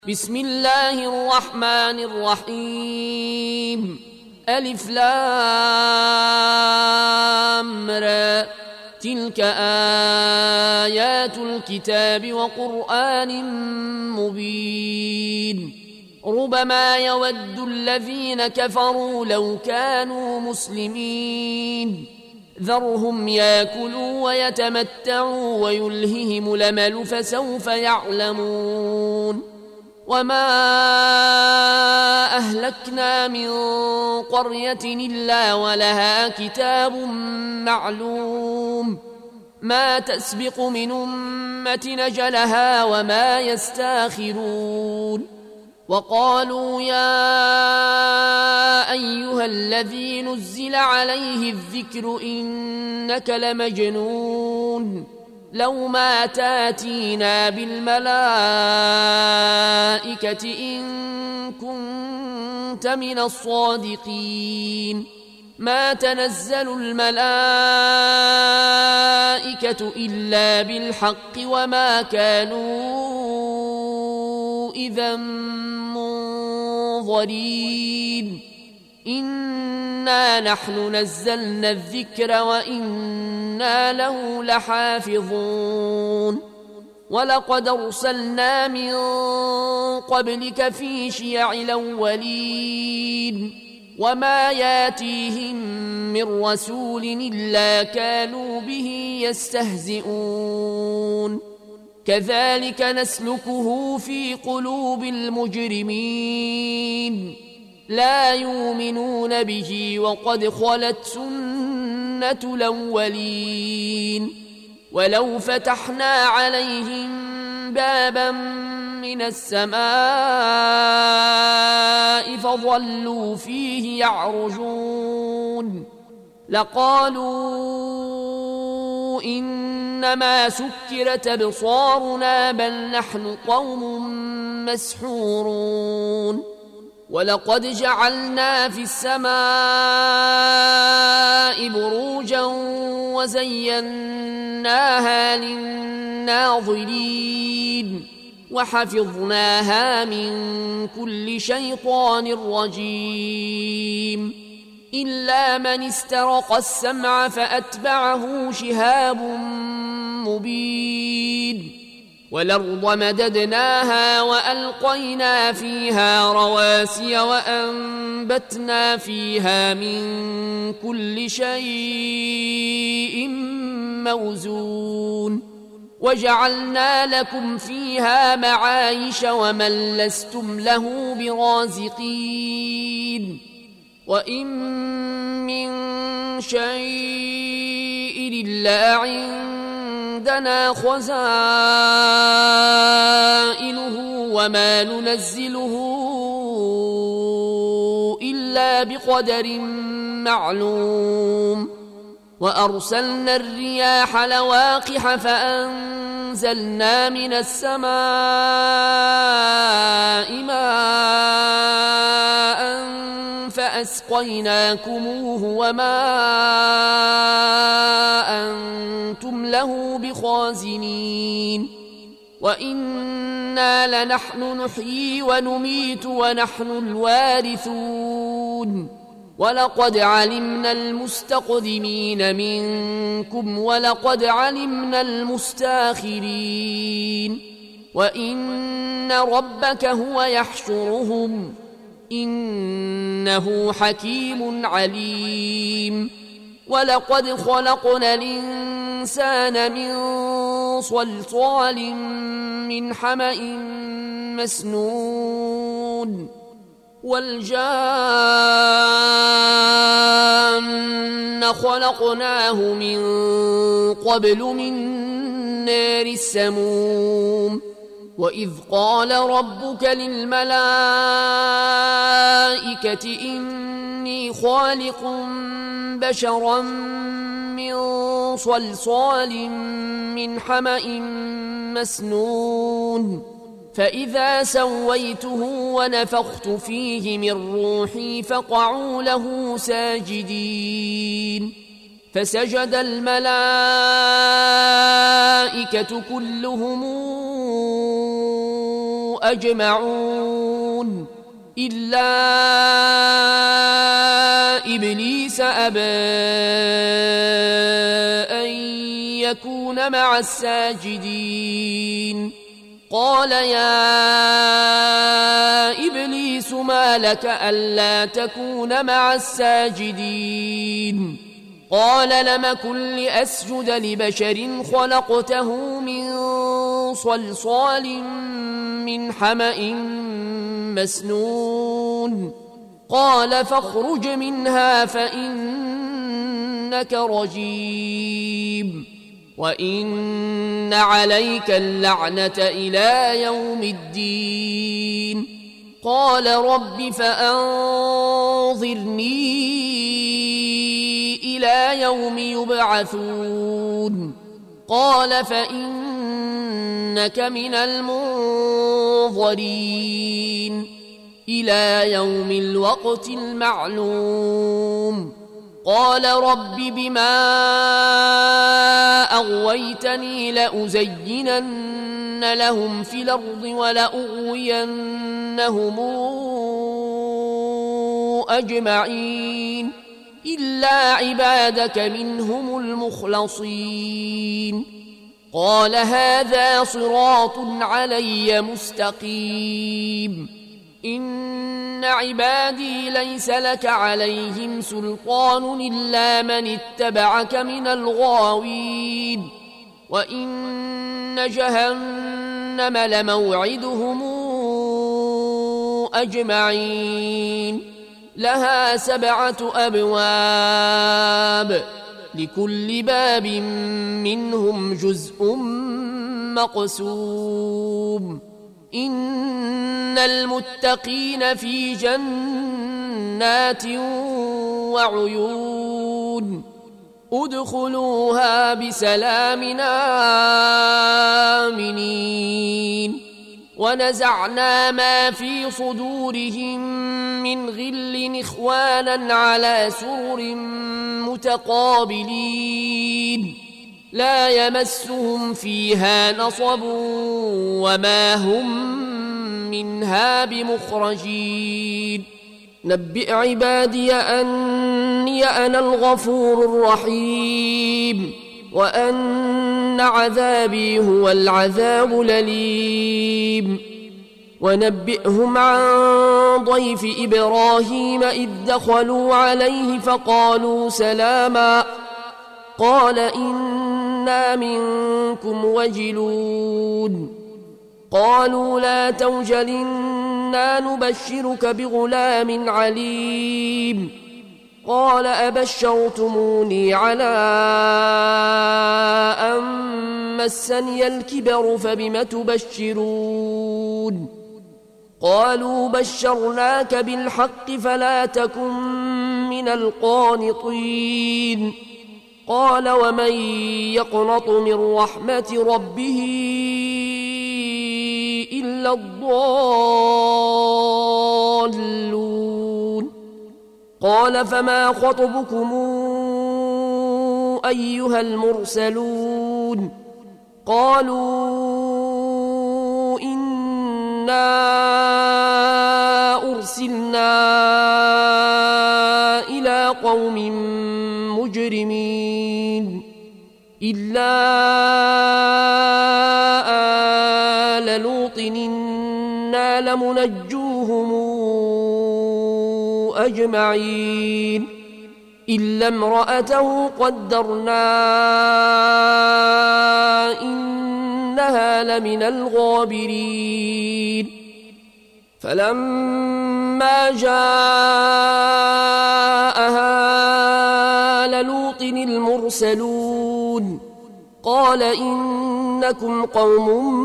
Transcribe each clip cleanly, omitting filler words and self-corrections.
بسم الله الرحمن الرحيم ألف لام را تلك آيات الكتاب وقرآن مبين ربما يود الذين كفروا لو كانوا مسلمين ذرهم ياكلوا ويتمتعوا ويلههم الأمل فسوف يعلمون وما أهلكنا من قرية إلا ولها كتاب معلوم ما تسبق من أمة نجلها وما يستاخرون وقالوا يا أيها الذي نزل عليه الذكر إنك لمجنون لو ما تاتينا بالملائكة إن كنت من الصادقين ما تنزل الملائكة إلا بالحق وما كانوا إذا منظرين إنا نحن نزلنا الذكر وإنا له لحافظون ولقد أرسلنا من قبلك في شيع الأولين وما ياتيهم من رسول إلا كانوا به يستهزئون كذلك نسلكه في قلوب المجرمين لا يؤمنون به وقد خلت سنة الأولين ولو فتحنا عليهم بابا من السماء فظلوا فيه يعرجون لقالوا إنما سكرت أبصارنا بل نحن قوم مسحورون ولقد جعلنا في السماء بروجا وزيناها للناظرين وحفظناها من كل شيطان رجيم إلا من استرق السمع فأتبعه شهاب مبين والأرض مددناها وألقينا فيها رواسي وأنبتنا فيها من كل شيء موزون وجعلنا لكم فيها معايش ومن لستم له برازقين وإن من شيء إلا عندنا خزائنه وما ننزله إلا بقدر معلوم وأرسلنا الرياح لواقح فأنزلنا من السماء ماء فأسقيناكموه وما أنتم له بخازنين وإنا لنحن نحيي ونميت ونحن الوارثون ولقد علمنا المستقدمين منكم ولقد علمنا المستاخرين وإن ربك هو يحشرهم إنه حكيم عليم ولقد خلقنا الإنسان من صلصال من حمأ مسنون والجان خلقناه من قبل من نار السموم وإذ قال ربك للملائكة إني خالق بشرا من صلصال من حمأ مسنون فإذا سويته ونفخت فيه من روحي فقعوا له ساجدين فسجد الملائكة كلهم أجمعون إلا إبليس أبى أن يكون مع الساجدين قال يا إبليس ما لك ألا تكون مع الساجدين قال لم كن لأسجد لبشر خلقته من صلصال من حمأ مسنون قال فاخرج منها فإنك رجيم وإن عليك اللعنة إلى يوم الدين قال رب فأنظرني إلى يوم يبعثون قال فإنك من المنظرين إلى يوم الوقت المعلوم قال رب بما أغويتني لأزينن لهم في الأرض ولأغوينهم أجمعين إلا عبادك منهم المخلصين قال هذا صراط علي مستقيم إن عبادي ليس لك عليهم سلطان إلا من اتبعك من الغاوين وإن جهنم لموعدهم أجمعين لها 7 أبواب لكل باب منهم جزء مقسوم إن المتقين في جنات وعيون ادخلوها بسلام آمنين ونزعنا ما في صدورهم من غل إخوانا على سرر متقابلين لا يمسهم فيها نصب وما هم منها بمخرجين نبئ عبادي أني أنا الغفور الرحيم وأن عذابي هو العذاب الأليم ونبئهم عن ضيف إبراهيم إذ دخلوا عليه فقالوا سلاما قال إنا منكم وجلون قالوا لا توجل إنا نبشرك بغلام عليم قال أبشرتموني على أن مسني الكبر فبم تبشرون قالوا بشرناك بالحق فلا تكن من القانطين قال ومن يقنط من رحمة ربه إلا الضالون قال فما خطبكم أيها المرسلون قالوا إنا أرسلنا إلى قوم مجرمين إلا آل لوط إنا لمنجوهم أجمعين إلا امرأته قدرنا إنها لمن الغابرين فلما جاءها لوط المرسلون قال إنكم قوم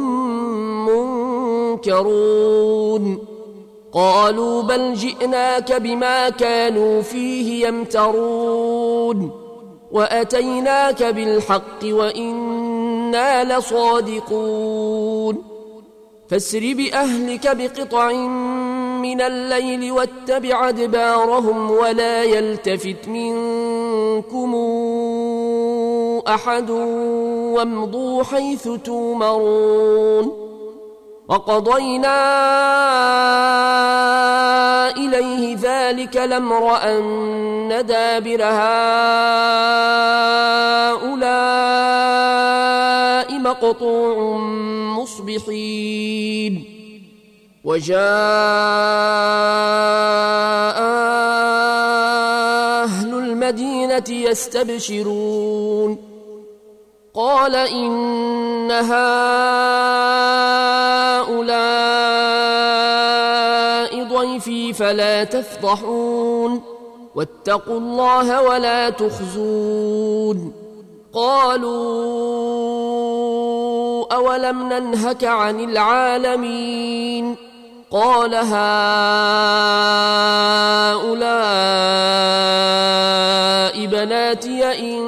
منكرون قالوا بل جئناك بما كانوا فيه يمترون وأتيناك بالحق وإنا لصادقون فاسر بأهلك بقطع من الليل واتبع أدبارهم ولا يلتفت منكم أحد وامضوا حيث تومرون وقضينا إليه ذلك الأمر أن دابر هؤلاء مقطوع مصبحين وجاء أهل المدينة يستبشرون قال إن هؤلاء ضيفي فلا تفضحون واتقوا الله ولا تخزون قالوا أولم ننهك عن العالمين قال هؤلاء بناتي إن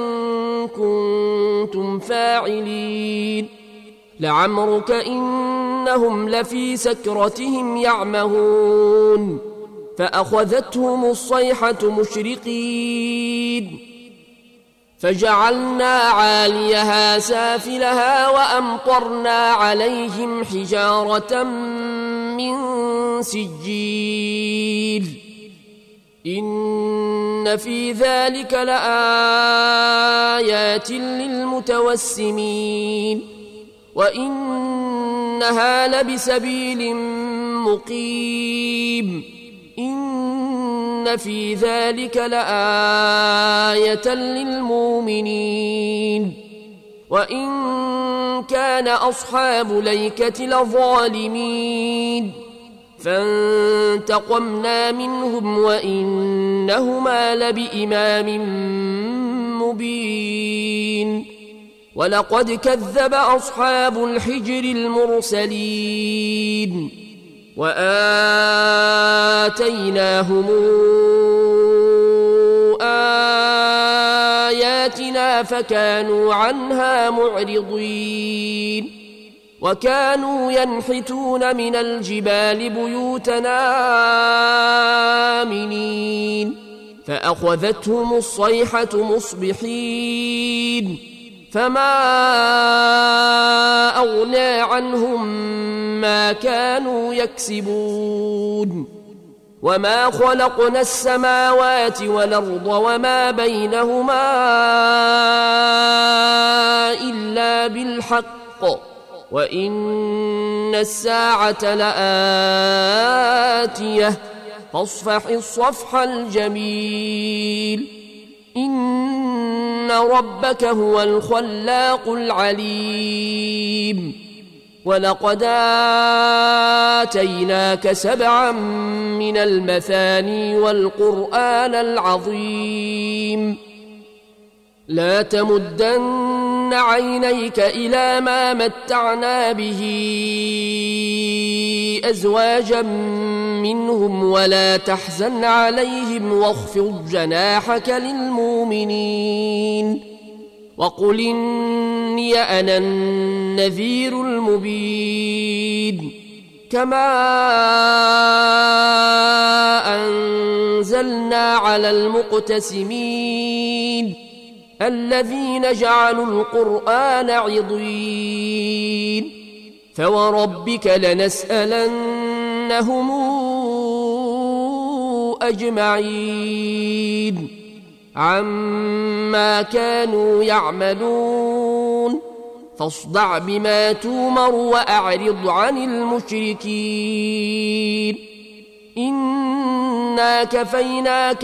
كنتم فاعلين لعمرك إنهم لفي سكرتهم يعمهون فأخذتهم الصيحة مشرقين فجعلنا عاليها سافلها وأمطرنا عليهم حجارة من سجيل إن في ذلك لآيات للمتوسمين وإنها لبسبيل مقيم إن في ذلك لآية للمؤمنين وإن كان أصحاب ليكة لظالمين فانتقمنا منهم وإنهما لبإمام مبين ولقد كذب أصحاب الحجر المرسلين وآتيناهم آياتنا فكانوا عنها معرضين وكانوا ينحتون من الجبال بيوتنا آمنين فأخذتهم الصيحة مصبحين فما أغنى عنهم ما كانوا يكسبون وما خلقنا السماوات والأرض وما بينهما إلا بالحق وإن الساعة لآتية فاصفح الصفح الجميل إن ربك هو الخلاق العليم ولقد آتيناك 7 من المثاني والقرآن العظيم لا تمدن عينيك إلى ما متعنا به أزواجا منهم ولا تحزن عليهم واخفض جناحك للمؤمنين وقل إني أنا النذير المبين كما أنزلنا على المقتسمين الذين جعلوا القرآن عضين فوربك لنسألنهم أجمعين عما كانوا يعملون فاصدع بما تومر وأعرض عن المشركين إنا كفيناك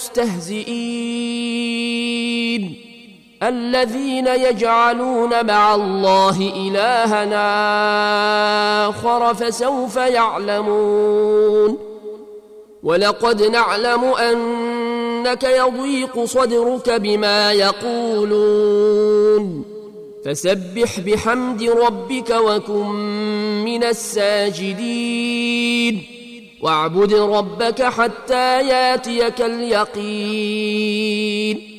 المستهزئين الذين يجعلون مع الله إلهنا آخر فسوف يعلمون ولقد نعلم أنك يضيق صدرك بما يقولون فسبح بحمد ربك وكن من الساجدين واعبد ربك حتى ياتيك اليقين